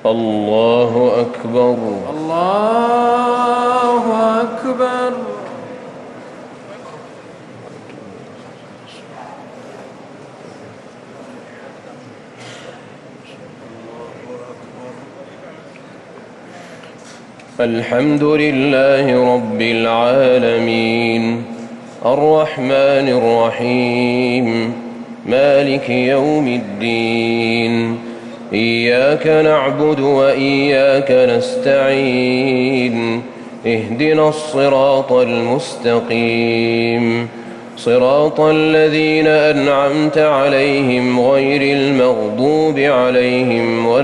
الله أكبر. الله أكبر. الحمد لله رب العالمين الرحمن الرحيم مالك يوم الدين إياك نعبد وإياك نستعين اهدنا الصراط المستقيم صراط الذين أنعمت عليهم غير المغضوب عليهم ولا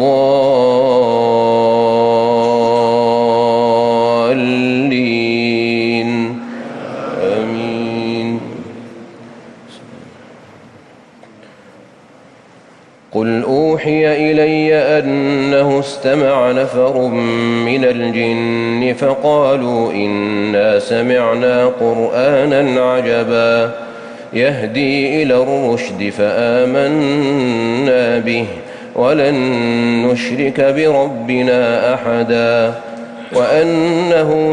الضالين آمين. قل أوحي إلي أنه استمع نفر من الجن فقالوا إنا سمعنا قرآنا عجبا يهدي إلى الرشد فآمنا به ولن نشرك بربنا أحدا وأنه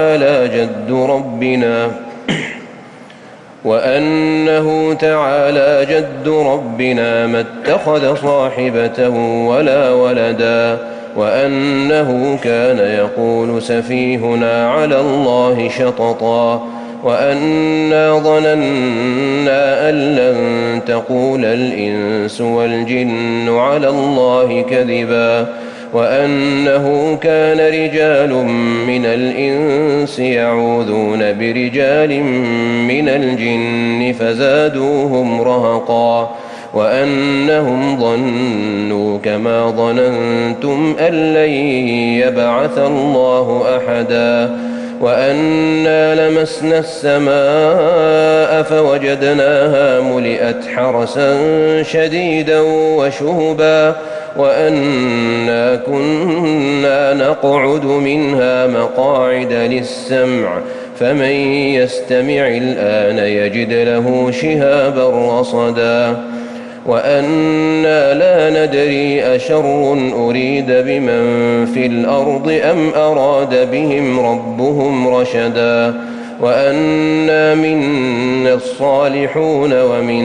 تعالى جد ربنا ما اتخذ صاحبة ولا ولدا وأنه كان يقول سفيهنا على الله شططا وأنا ظننا أن لن تقول الإنس والجن على الله كذبا وأنه كان رجال من الإنس يعوذون برجال من الجن فزادوهم رهقا وأنهم ظنوا كما ظننتم أن لن يبعث الله أحدا وأنا لمسنا السماء فوجدناها ملئت حرسا شديدا وشهبا وأنا كنا نقعد منها مقاعد للسمع فمن يستمع الآن يجد له شهابا رصدا وأنا لا ندري أشر أريد بمن في الأرض أم أراد بهم ربهم رشدا وأنا منا الصالحون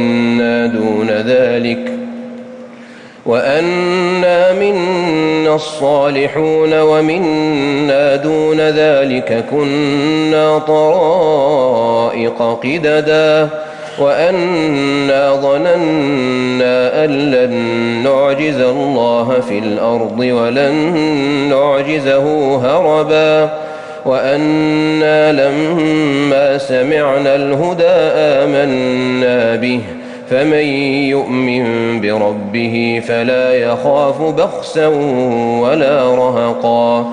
ومنا دون ذلك كنا طرائق قددا وأنا ظننا أن لن نعجز الله في الأرض ولن نعجزه هربا وأنا لما سمعنا الهدى آمنا به فمن يؤمن بربه فلا يخاف بخسا ولا رهقا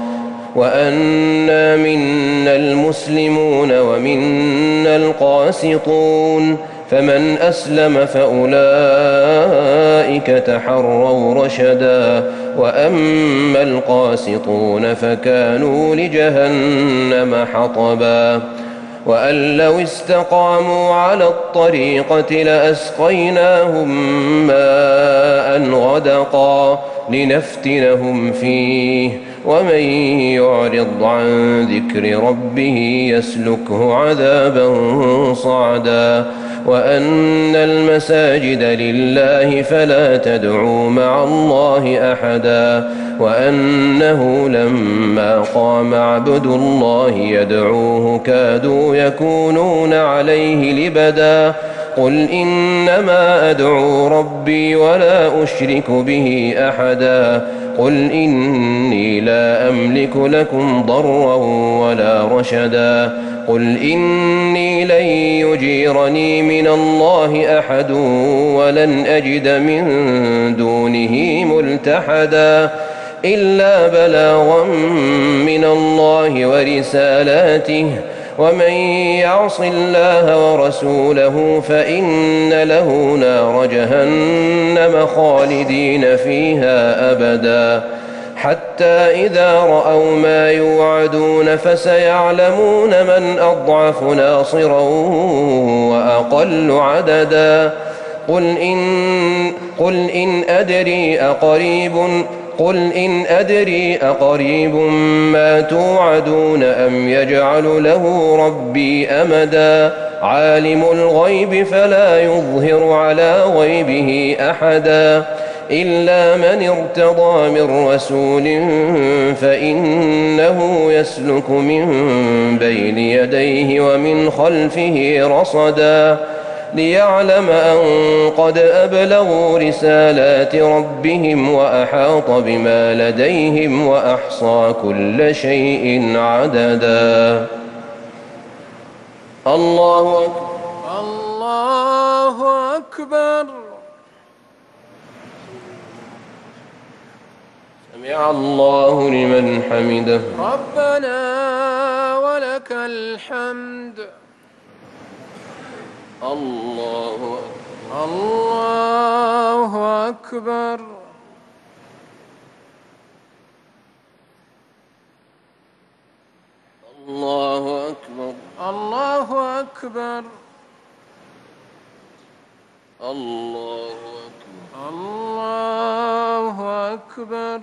وأنا منا المسلمون ومنا القاسطون فمن أسلم فأولئك تحروا رشدا وأما القاسطون فكانوا لجهنم حطبا وأن لو استقاموا على الطريقة لأسقيناهم ماء غدقا لنفتنهم فيه ومن يعرض عن ذكر ربه يسلكه عذابا صعدا وأن المساجد لله فلا تدعوا مع الله أحدا وأنه لما قام عبد الله يدعوه كادوا يكونون عليه لبدا قل إنما أدعو ربي ولا أشرك به أحدا قل إني لا أملك لكم ضرا ولا رشدا قل إني لن يجيرني من الله أحد ولن أجد من دونه ملتحدا إلا بلاغا من الله ورسالاته ومن يعص الله ورسوله فإن له نار جهنم خالدين فيها أبدا حتى إذا رأوا ما يوعدون فسيعلمون من أضعف ناصرا وأقل عددا قل إن أدري قل إن أدري أقريب ما توعدون أم يجعل له ربي أمدا عالم الغيب فلا يظهر على غيبه أحدا إلا من ارتضى من رسول فإنه يسلك من بين يديه ومن خلفه رصدا ليعلم أن قد أبلغوا رسالات ربهم وأحاط بما لديهم وأحصى كل شيء عددا. الله أكبر. الله أكبر. سمع الله لمن حمده. ربنا ولك الحمد. الله أكبر. الله أكبر. الله أكبر. الله أكبر. الله أكبر. الله أكبر.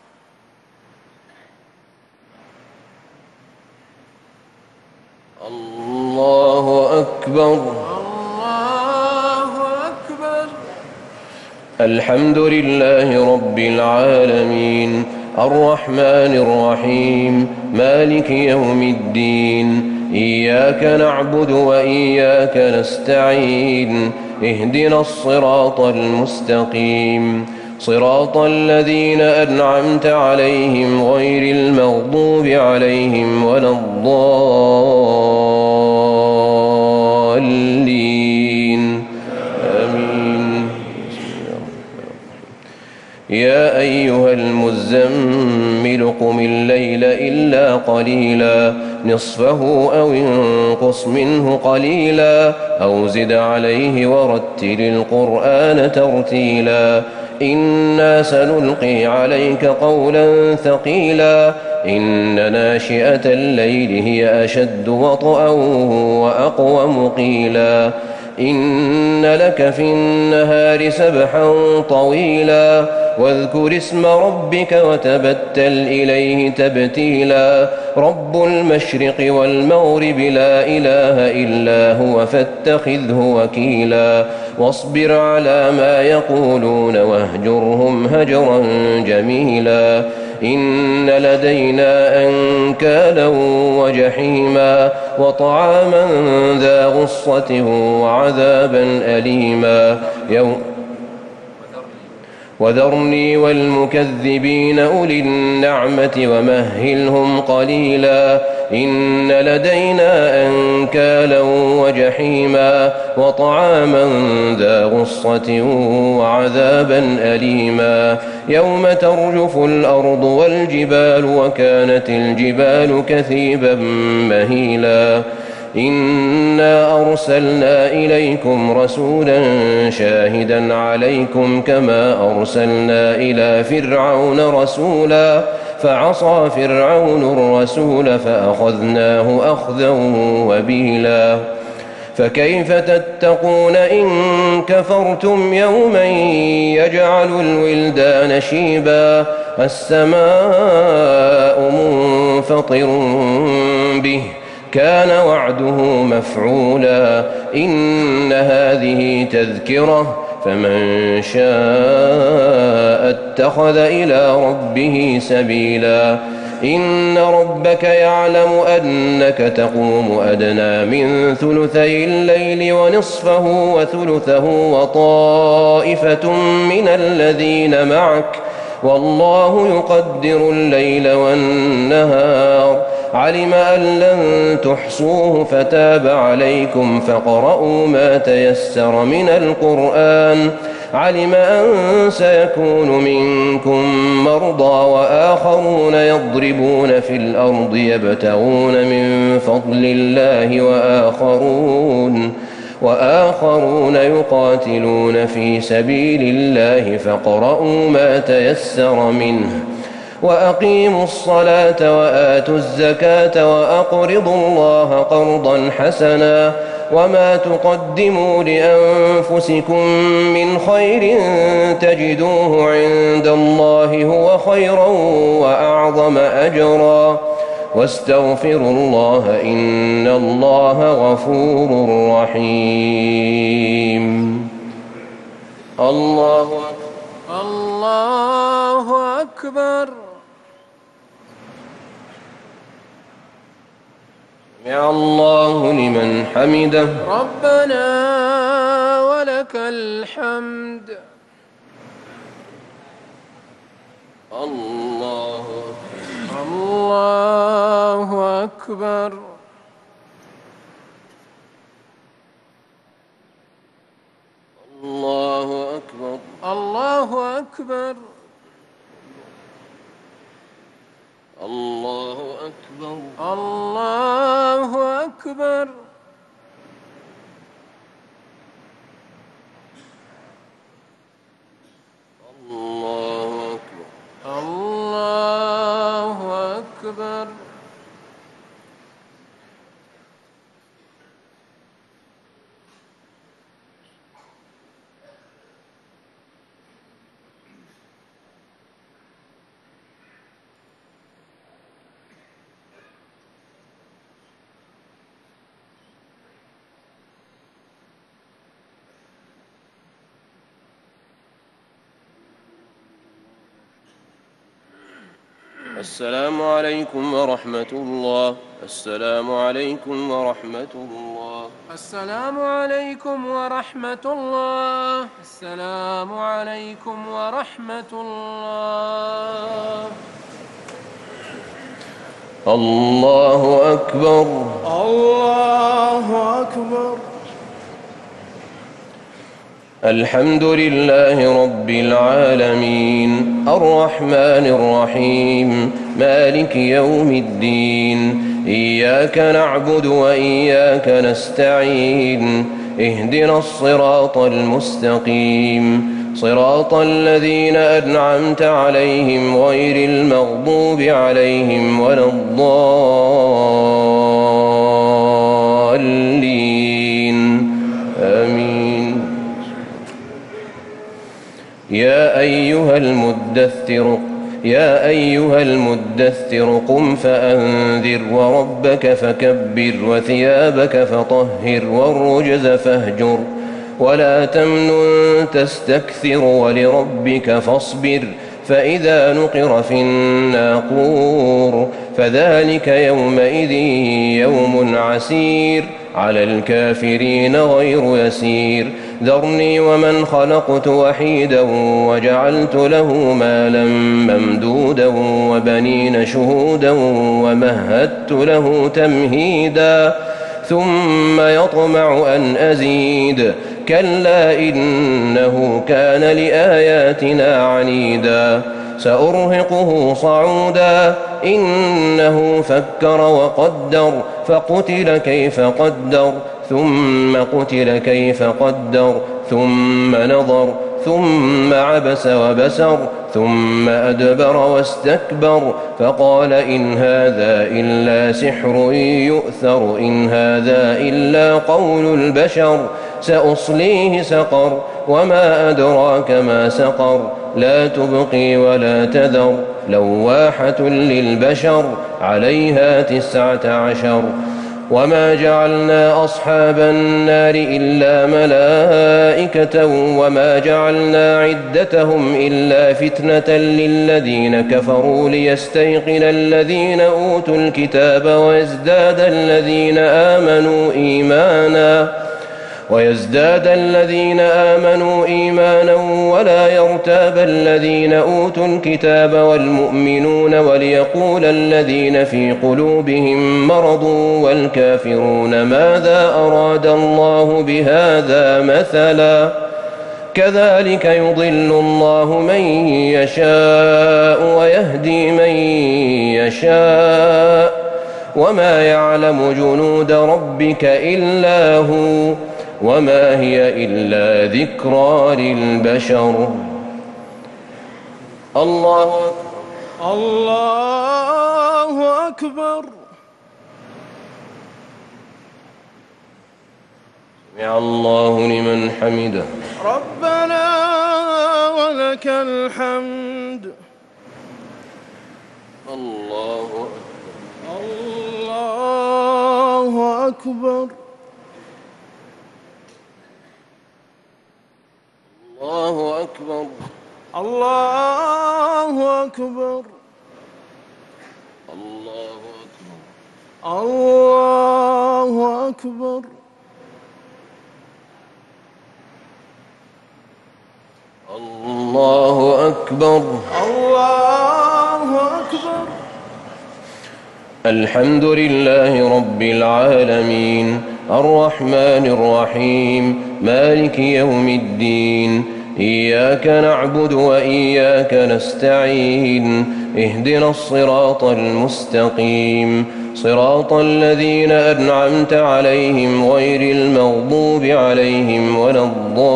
الله أكبر. الله أكبر. الحمد لله رب العالمين الرحمن الرحيم مالك يوم الدين إياك نعبد وإياك نستعين اهدنا الصراط المستقيم صراط الذين أنعمت عليهم غير المغضوب عليهم ولا الضالين آمين. يا أيها المزمل قم الليل إلا قليلا نصفه أو انقص منه قليلا أو زد عليه ورتل القرآن ترتيلا إنا سنلقي عليك قولا ثقيلا إن ناشئة الليل هي أشد وطئا وأقوم قيلا إن لك في النهار سبحا طويلا واذكر اسم ربك وتبتل إليه تبتيلا رب المشرق والمغرب لا إله إلا هو فاتخذه وكيلا واصبر على ما يقولون واهجرهم هجرا جميلا إن لدينا أنكالا وجحيما وطعاما ذا غصة وعذابا أليما وذرني والمكذبين أولي النعمة ومهلهم قليلا إن لدينا أنكالا وجحيما وطعاما ذا غصة وعذابا أليما يوم ترجف الأرض والجبال وكانت الجبال كثيبا مهيلا إنا أرسلنا إليكم رسولا شاهدا عليكم كما أرسلنا إلى فرعون رسولا فعصى فرعون الرسول فأخذناه أخذا وبيلا فكيف تتقون إن كفرتم يوما يجعل الولدان شيبا السماء منفطر به كان وعده مفعولا إن هذه تذكرة فمن شاء اتخذ إلى ربه سبيلا إن ربك يعلم أنك تقوم أدنى من ثلثي الليل ونصفه وثلثه وطائفة من الذين معك والله يقدر الليل والنهار علم أن لن تحصوه فتاب عليكم فاقرؤوا ما تيسر من القرآن علم أن سيكون منكم مرضى وآخرون يضربون في الأرض يبتغون من فضل الله وآخرون يقاتلون في سبيل الله فاقرؤوا ما تيسر منه وأقيموا الصلاة وآتوا الزكاة وأقرضوا الله قرضا حسنا وما تقدموا لأنفسكم من خير تجدوه عند الله هو خيرا وأعظم أجرا واستغفروا الله إن الله غفور رحيم. الله أكبر. الله أكبر. سمع الله لمن حمده. ربنا ولك الحمد. الله أكبر. الله أكبر. الله أكبر. الله أكبر. الله أكبر. الله أكبر. الله أكبر. السلام عليكم ورحمة الله. السلام عليكم ورحمة الله. السلام عليكم ورحمة الله. السلام عليكم ورحمة الله. الله أكبر. الله أكبر. الحمد لله رب العالمين الرحمن الرحيم مالك يوم الدين إياك نعبد وإياك نستعين اهدنا الصراط المستقيم صراط الذين أنعمت عليهم غير المغضوب عليهم ولا الضالين آمين. يا أيها المدثر قم فأنذر وربك فكبر وثيابك فطهر والرجز فاهجر ولا تمنن تستكثر ولربك فاصبر فإذا نقر في الناقور فذلك يومئذ يوم عسير على الكافرين غير يسير. ذرني ومن خلقت وحيدا وجعلت له مالا ممدودا وبنين شهودا ومهدت له تمهيدا ثم يطمع أن أزيد كلا إنه كان لآياتنا عنيدا سأرهقه صعودا إنه فكر وقدر فقتل كيف قدر ثم قتل كيف قدر ثم نظر ثم عبس وبسر ثم أدبر واستكبر فقال إن هذا إلا سحر يؤثر إن هذا إلا قول البشر سأصليه سقر وما أدراك ما سقر لا تبقي ولا تذر لواحة للبشر عليها 19. وما جعلنا أصحاب النار إلا ملائكة وما جعلنا عدتهم إلا فتنة للذين كفروا ليستيقن الذين أوتوا الكتاب ويزداد الذين آمنوا إيمانا ولا يرتاب الذين أوتوا الكتاب والمؤمنون وليقول الذين في قلوبهم مرض والكافرون ماذا أراد الله بهذا مثلا كذلك يضل الله من يشاء ويهدي من يشاء وما يعلم جنود ربك إلا هو وما هي إلا ذكرى للبشر. الله أكبر. سمع الله لمن حمده. ربنا ولك الحمد. الله أكبر. الله أكبر. الله أكبر. الله أكبر. الله أكبر. الله أكبر. الله أكبر. الحمد لله رب العالمين الرحمن الرحيم مالك يوم الدين إياك نعبد وإياك نستعين اهدنا الصراط المستقيم صراط الذين أنعمت عليهم غير المغضوب عليهم ولا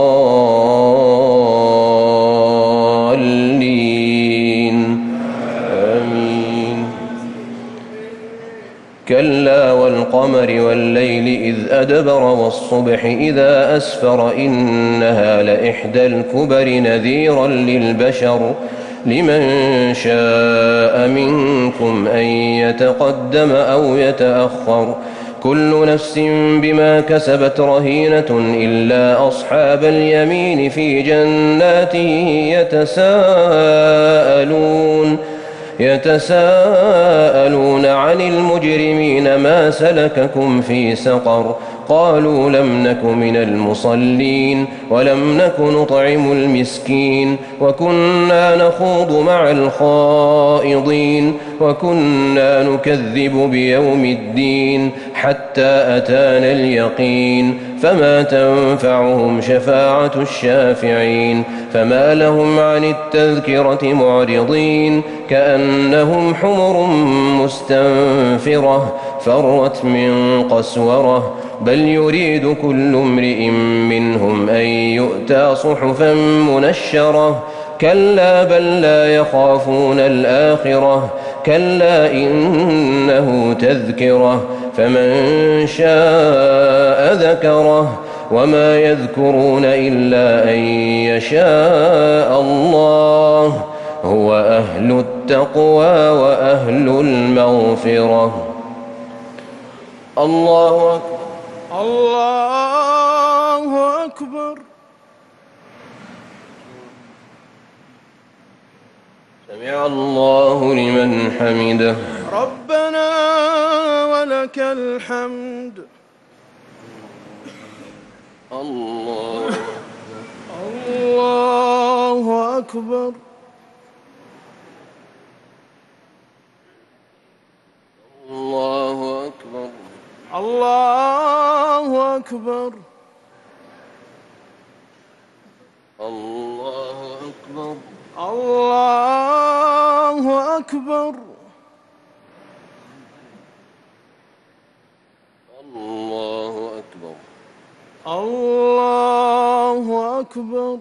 الضالين آمين. كلا والقمر والليل إذ أدبر والصبح إذا أسفر إنها لإحدى الكبر نذيرا للبشر لمن شاء منكم أن يتقدم أو يتأخر كل نفس بما كسبت رهينة إلا أصحاب اليمين في جنات يتساءلون عن المجرمين ما سلككم في سقر قالوا لم نك من المصلين ولم نك نطعم المسكين وكنا نخوض مع الخائضين وكنا نكذب بيوم الدين حتى أتانا اليقين فما تنفعهم شفاعة الشافعين فما لهم عن التذكرة معرضين كأنهم حمر مستنفرة فرت من قسورة بل يريد كل امرئ منهم أن يؤتى صحفا منشرة كلا بل لا يخافون الآخرة كلا إنه تذكرة فمن شاء ذكره وما يذكرون إلا أن يشاء الله هو أهل التقوى وأهل المغفرة. الله أكبر. الله أكبر. سمع الله لمن حمده. ربنا ولك الحمد. الله أكبر. الله أكبر. الله أكبر. الله أكبر. الله أكبر. الله أكبر. الله أكبر.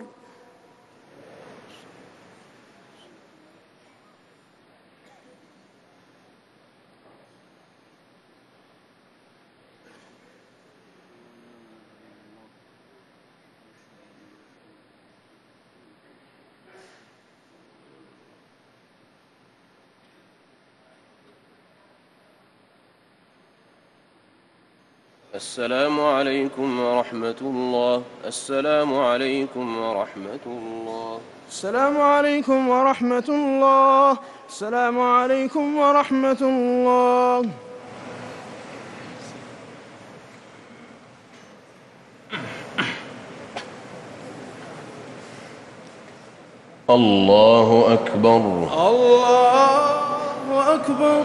السلام عليكم ورحمة الله. السلام عليكم ورحمة الله. السلام عليكم ورحمة الله. السلام عليكم ورحمة الله. الله أكبر. الله أكبر.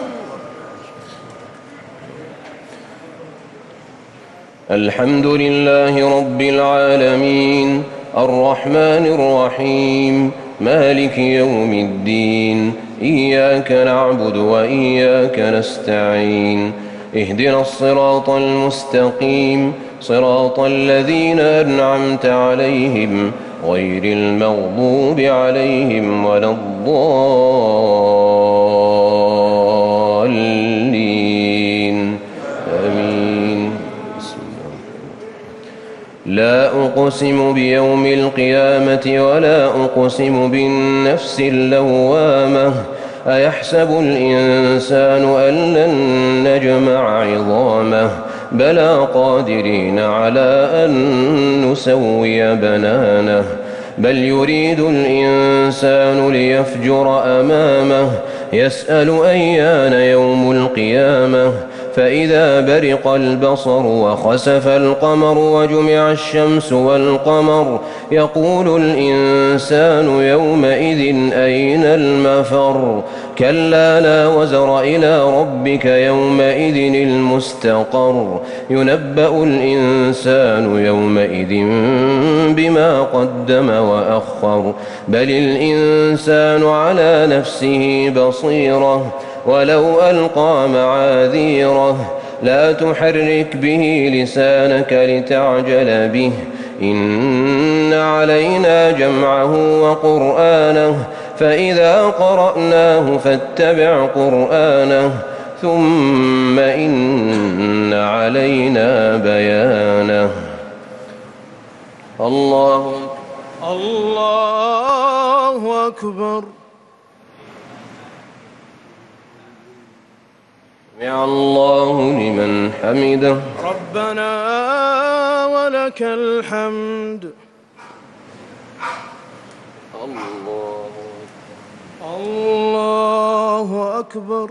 الحمد لله رب العالمين الرحمن الرحيم مالك يوم الدين إياك نعبد وإياك نستعين اهدنا الصراط المستقيم صراط الذين أنعمت عليهم غير المغضوب عليهم ولا الضالين آمين. أقسم بيوم القيامة ولا أقسم بالنفس اللوامة أيحسب الإنسان أن لن نجمع عظامه بلى قادرين على أن نسوي بنانه بل يريد الإنسان ليفجر أمامه يسأل أيان يوم القيامة فإذا برق البصر وخسف القمر وجمع الشمس والقمر يقول الإنسان يومئذ أين المفر كلا لا وزر إلى ربك يومئذ المستقر ينبأ الإنسان يومئذ بما قدم وأخر بل الإنسان على نفسه بصيرة ولو ألقى معاذيره لا تحرك به لسانك لتعجل به إن علينا جمعه وقرآنه فإذا قرأناه فاتبع قرآنه ثم إن علينا بيانه الله أكبر. سمع الله لمن حمده ربنا ولك الحمد. الله أكبر.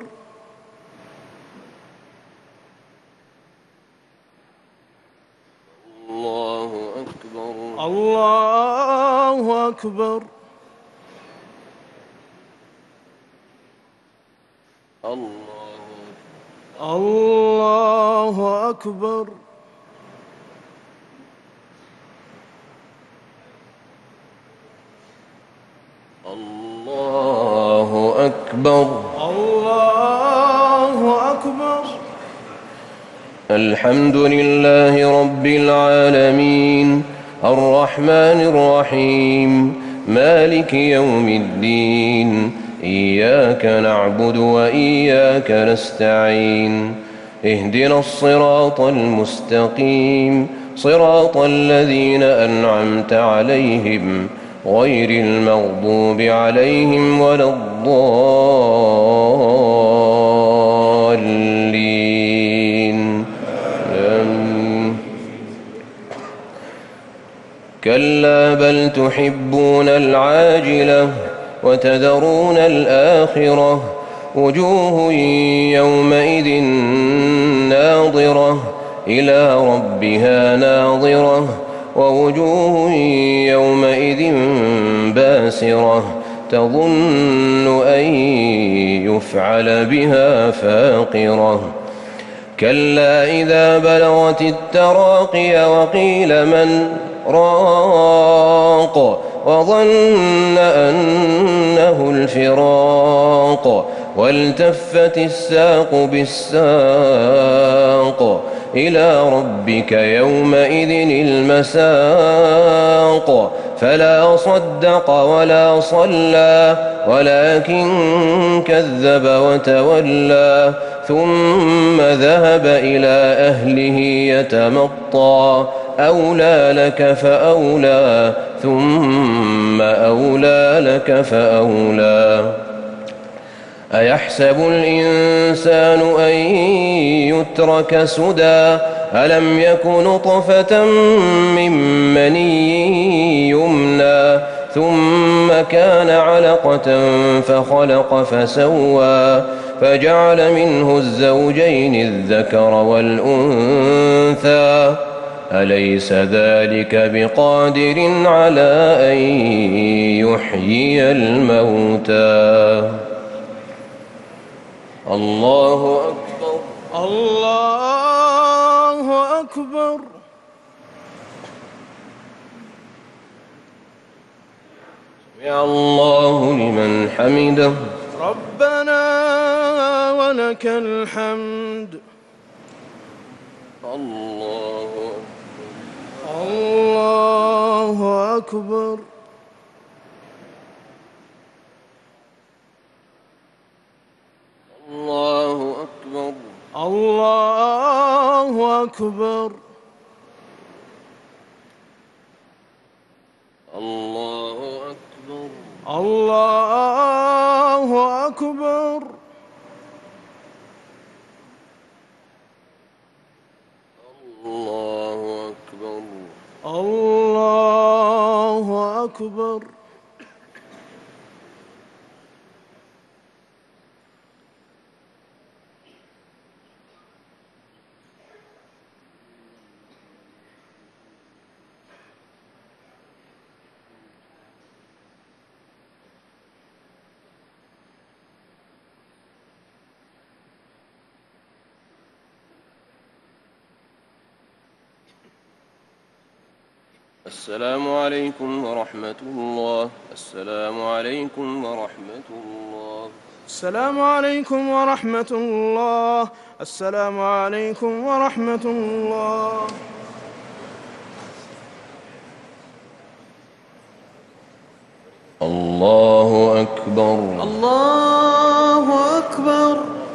الله أكبر. الله أكبر. الله أكبر. الله أكبر. الله أكبر. الحمد لله رب العالمين الرحمن الرحيم مالك يوم الدين إياك نعبد وإياك نستعين اهدنا الصراط المستقيم صراط الذين أنعمت عليهم غير المغضوب عليهم ولا الضالين كلا بل تحبون العاجلة وتذرون الآخرة وجوه يومئذ ناظرة إلى ربها ناظرة ووجوه يومئذ باسرة تظن أن يفعل بها فاقرة كلا إذا بلغت التراقي وقيل من راق وظن أنه الفراق والتفت الساق بالساق إلى ربك يومئذ المساق فلا صدق ولا صلى ولكن كذب وتولى ثم ذهب إلى أهله يتمطى أولى لك فأولى ثم أولى لك فأولى أيحسب الإنسان أن يترك سدى ألم يك نطفة من مني يمنى ثم كان علقة فخلق فسوى فجعل منه الزوجين الذكر والأنثى أليس ذلك بقادر على أن يحيي الموتى الله أكبر. الله أكبر. سمع الله لمن حمده ربنا ولك الحمد. الله أكبر. الله أكبر. الله أكبر. الله أكبر. الله أكبر. الله أكبر. السلام عليكم ورحمة الله. السلام عليكم ورحمة الله. السلام عليكم ورحمة الله. السلام عليكم ورحمة الله. الله أكبر. الله أكبر.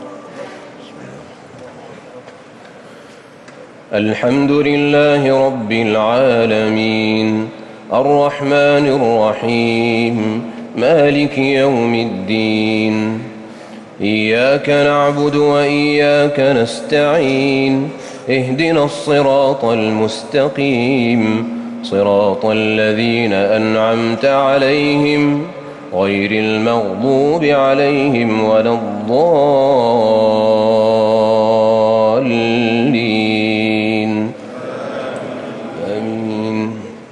الحمد لله رب العالمين الرحمن الرحيم مالك يوم الدين. إياك نعبد وإياك نستعين. اهدنا الصراط المستقيم صراط الذين أنعمت عليهم غير المغضوب عليهم ولا الضالين. آمين.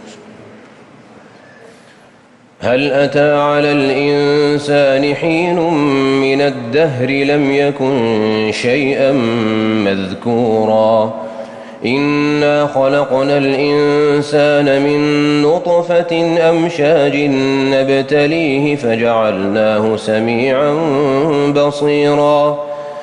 هل أتى على الإنسان حين من الدهر لم يكن شيئا مذكورا. إنا خلقنا الإنسان من نطفة أمشاج نبتليه فجعلناه سميعا بصيرا.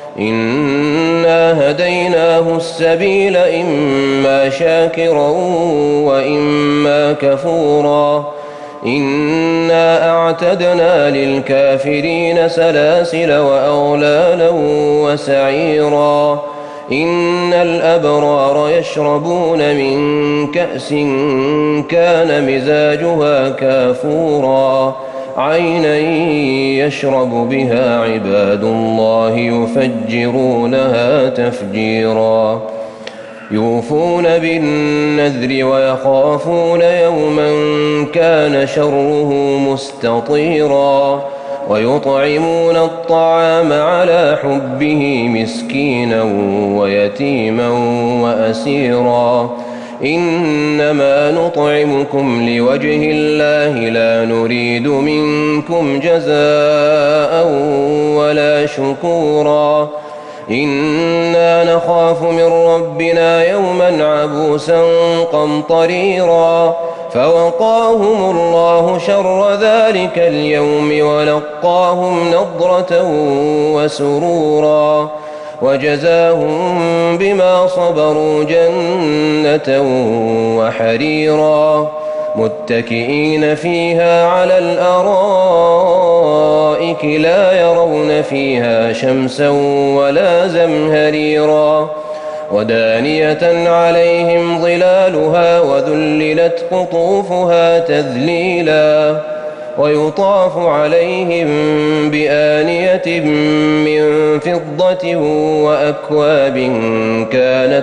إنا هديناه السبيل إما شاكرا وإما كفورا. إنا أعتدنا للكافرين سلاسل وأغلالا وسعيرا. إن الأبرار يشربون من كأس كان مزاجها كافورا. عينا يشرب بها عباد الله يفجرونها تفجيرا. يوفون بالنذر ويخافون يوما كان شره مستطيرا. ويطعمون الطعام على حبه مسكينا ويتيما وأسيرا. إنما نطعمكم لوجه الله لا نريد منكم جزاء ولا شكورا. إنا نخاف من ربنا يوما عبوسا قمطريرا. فوقاهم الله شر ذلك اليوم ولقاهم نضرة وسرورا. وجزاهم بما صبروا جنة وحريرا. متكئين فيها على الأرائك لا يرون فيها شمسا ولا زمهريرا. ودانية عليهم ظلالها وذللت قطوفها تذليلا. ويطاف عليهم بآنية من فضة وأكواب كانت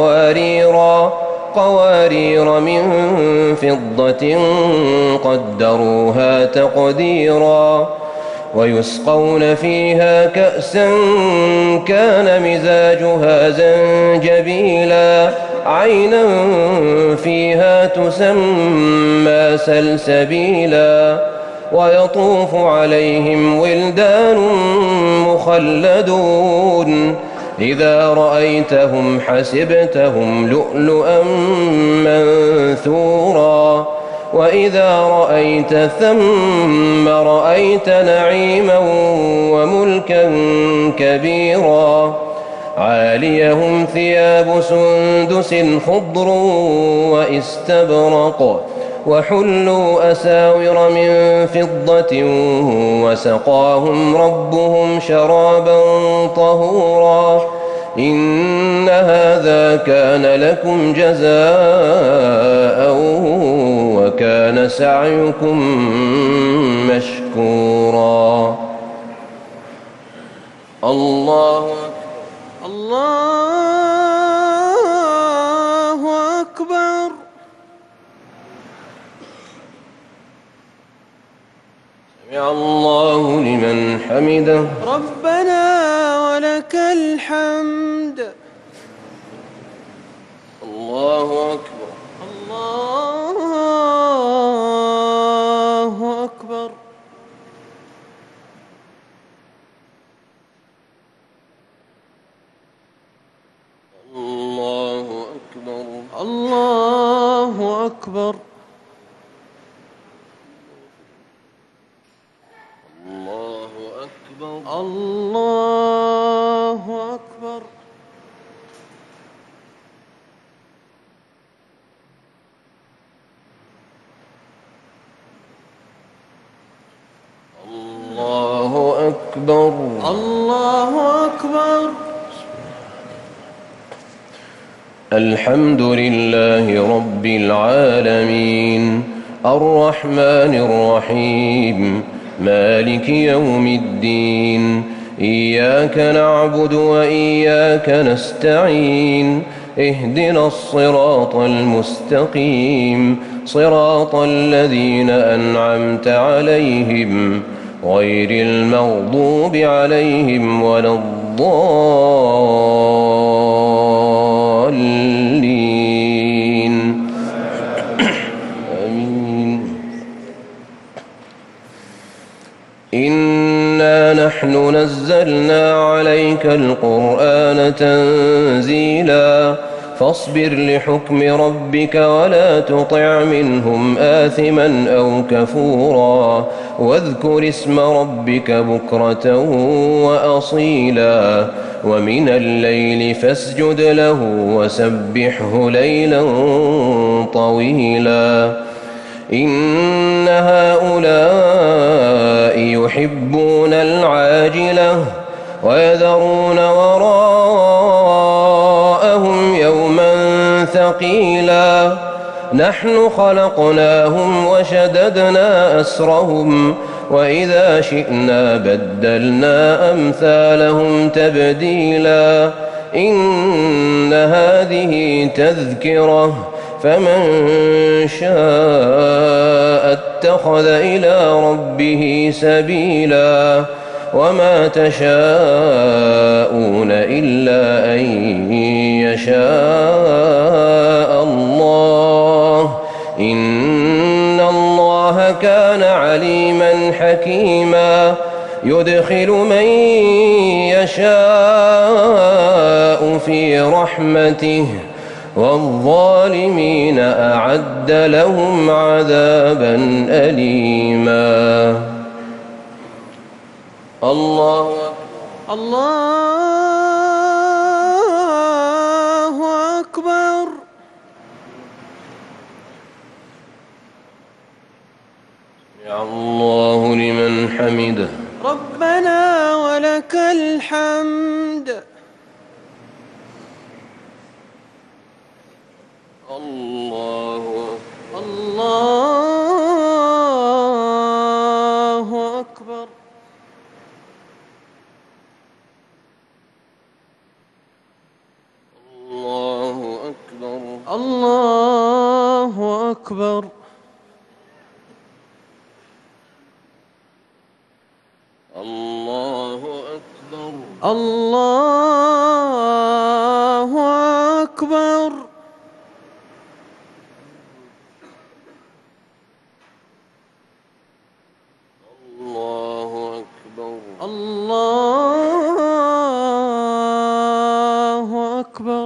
قوارير من فضة قدروها تقديرا. ويسقون فيها كأسا كان مزاجها زنجبيلا. عينا فيها تسمى سلسبيلا. ويطوف عليهم ولدان مخلدون. إذا رأيتهم حسبتهم لؤلؤا منثورا. وإذا رأيت ثم رأيت نعيما وملكا كبيرا. عاليهم ثياب سندس خضر واستبرق. وحلوا أساور من فضة وسقاهم ربهم شرابا طهورا. إن هذا كان لكم جزاء وكان سعيكم مشكورا. مشكورا. الله الله أكبر. سمع الله لمن حمده. ربنا ولك الحمد. الله أكبر. الله أكبر. الله أكبر. الله أكبر. الله أكبر. الله أكبر. الله أكبر. الله أكبر. الحمد لله رب العالمين الرحمن الرحيم مالك يوم الدين إياك نعبد وإياك نستعين اهدنا الصراط المستقيم صراط الذين أنعمت عليهم غير المغضوب عليهم ولا الضالين. آمين. إنا نحن نزلنا عليك القرآن تنزيلا فاصبر لحكم ربك ولا تطع منهم آثما أو كفورا واذكر اسم ربك بكرة وأصيلا ومن الليل فاسجد له وسبحه ليلا طويلا. إن هؤلاء يحبون العاجلة ويذرون وراءهم يوما ثقيلا نحن خلقناهم وشددنا أسرهم وإذا شئنا بدلنا أمثالهم تبديلا. إن هذه تذكرة فمن شاء اتخذ إلى ربه سبيلا وما تشاءون إلا أن يشاء الله إن الله كان عليما حكيما يدخل من يشاء في رحمته والظالمين أعد لهم عذابا أليما. الله أكبر. سمع الله لمن حمده. ربنا ولك الحمد. الله أكبر. الله أكبر. الله أكبر. الله أكبر. الله أكبر. الله أكبر. الله أكبر.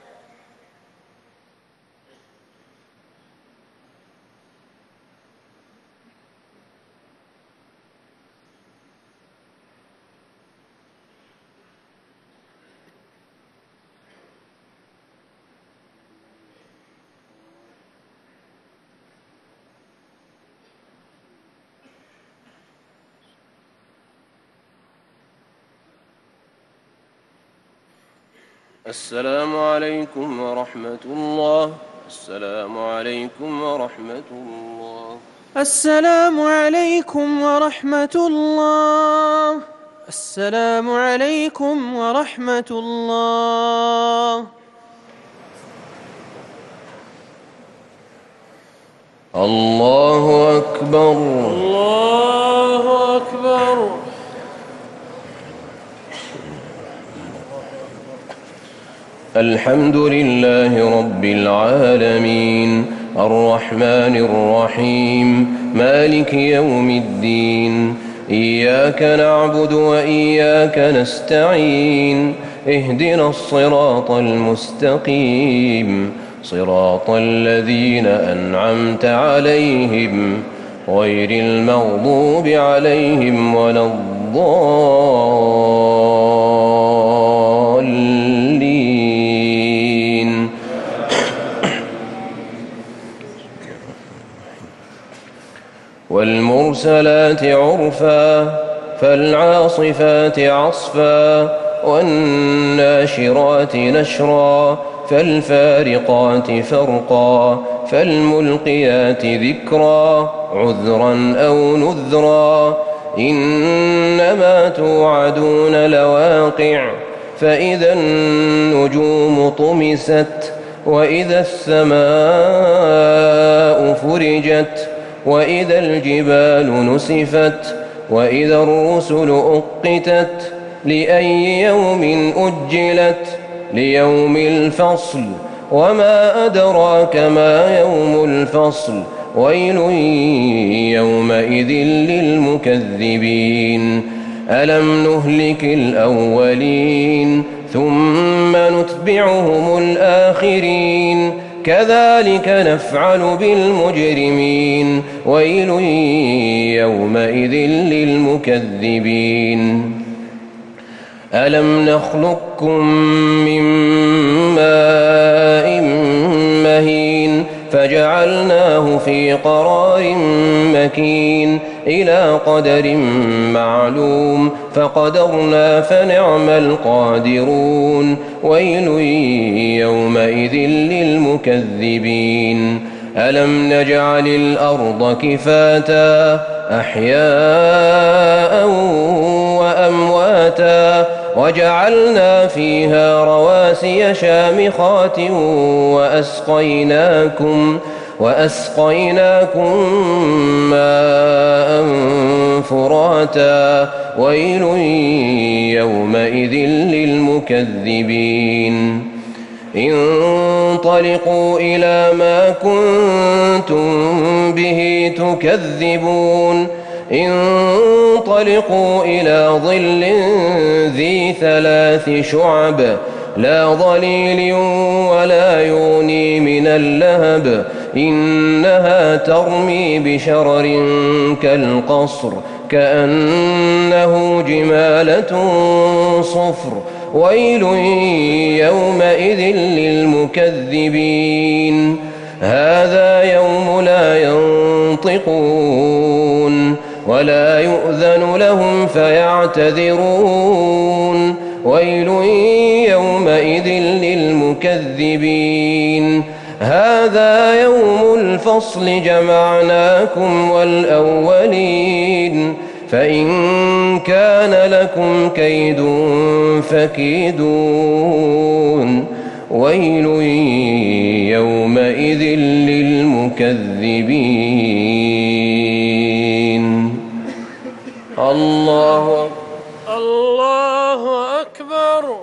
السلام عليكم ورحمة الله. السلام عليكم ورحمة الله. السلام عليكم ورحمة الله. السلام عليكم ورحمة الله. الله أكبر. الله أكبر. الحمد لله رب العالمين الرحمن الرحيم مالك يوم الدين إياك نعبد وإياك نستعين اهدنا الصراط المستقيم صراط الذين أنعمت عليهم غير المغضوب عليهم ولا الضالين. والمرسلات عرفا فالعاصفات عصفا والناشرات نشرا فالفارقات فرقا فالملقيات ذكرا عذرا أو نذرا إنما توعدون لواقع فإذا النجوم طمست وإذا السماء فرجت وإذا الجبال نسفت وإذا الرسل أقتت لأي يوم أجلت ليوم الفصل وما أدراك ما يوم الفصل ويل يومئذ للمكذبين ألم نهلك الأولين ثم نتبعهم الآخرين كذلك نفعل بالمجرمين ويل يومئذ للمكذبين ألم نخلقكم من ماء مهين فجعلناه في قرار مكين إلى قدر معلوم فقدرنا فنعم القادرون ويل يومئذ للمكذبين ألم نجعل الأرض كفاتا أحياء وأمواتا وجعلنا فيها رواسي شامخات وأسقيناكم ماء فراتا ويل يومئذ للمكذبين انطلقوا إلى ما كنتم به تكذبون انطلقوا إلى ظل ذي 3 شعب لا ظليل ولا يغني من اللهب إنها ترمي بشرر كالقصر كأنه جمالة صفر ويل يومئذ للمكذبين هذا يوم لا ينطقون ولا يؤذن لهم فيعتذرون ويل يومئذ للمكذبين هذا يوم الفصل جمعناكم والأولين فإن كان لكم كيد فكيدون ويل يومئذ للمكذبين الله أكبر.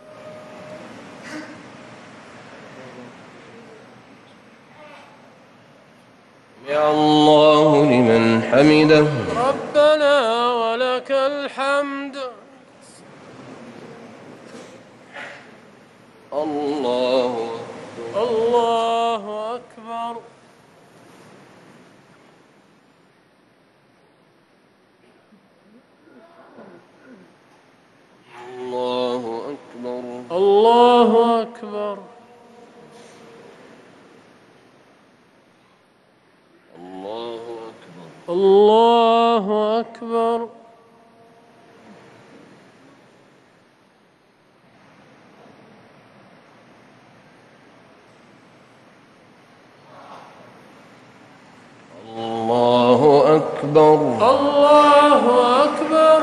يا الله لمن حمده ربنا ولك الحمد. الله أكبر. الله أكبر الله أكبر. الله أكبر الله أكبر. الله الله أكبر. الله أكبر.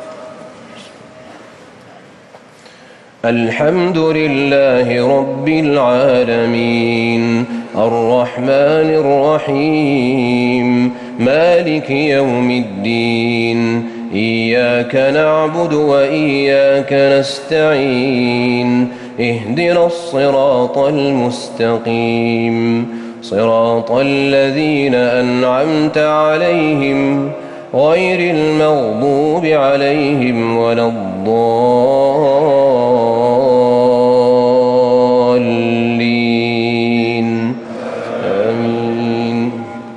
الحمد لله رب العالمين الرحمن الرحيم مالك يوم الدين إياك نعبد وإياك نستعين اهدنا الصراط المستقيم صراط الذين أنعمت عليهم غير المغضوب عليهم ولا الضالين آمين.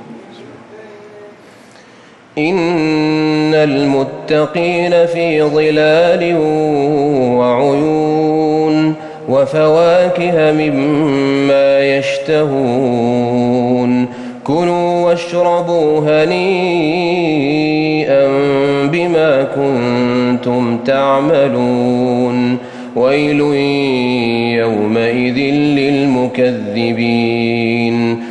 إن المتقين في ظلال وعيون وفواكه مما يشتهون كلوا واشربوا هنيئا بما كنتم تعملون ويل يومئذ للمكذبين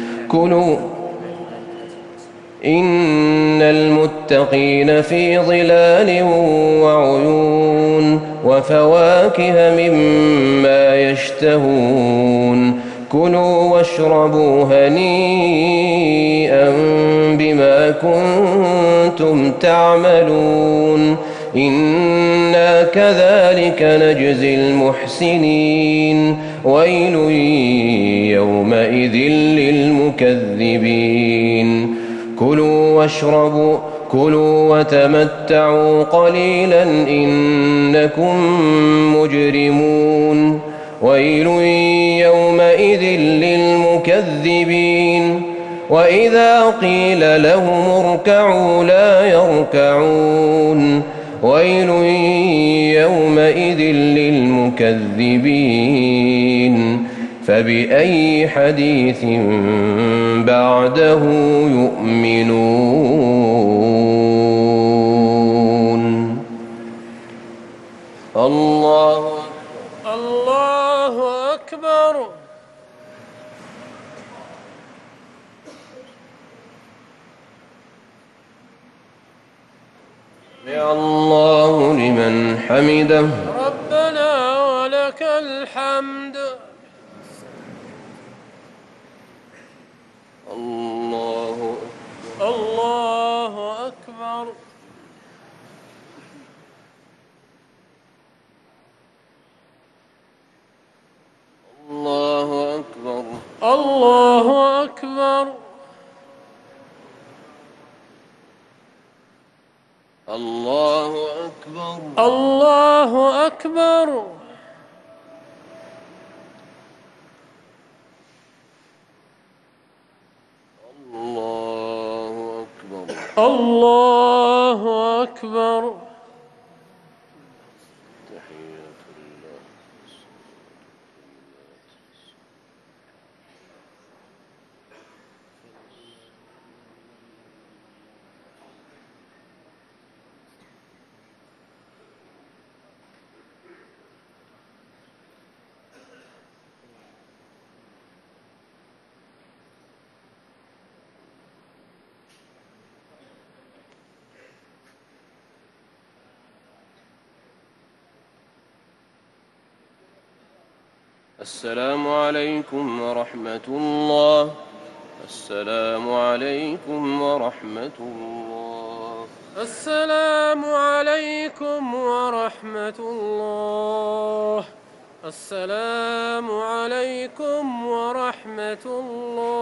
إن المتقين في ظلال وعيون وفواكه مما يشتهون كلوا واشربوا هنيئا بما كنتم تعملون إنا كذلك نجزي المحسنين ويل يومئذ للمكذبين كلوا وتمتعوا قليلا إنكم مجرمون ويل يومئذ للمكذبين وإذا قيل لهم اركعوا لا يركعون ويل يومئذ للمكذبين فبأي حديث بعده يؤمنون. الله أكبر. سمع الله لمن حمده. ربنا ولك الحمد. الله أكبر. الله أكبر. الله أكبر. الله أكبر. الله أكبر. الله أكبر. الله أكبر. تحيات الله. السلام عليكم ورحمة الله. السلام عليكم ورحمة الله. السلام عليكم ورحمة الله. السلام عليكم ورحمة الله.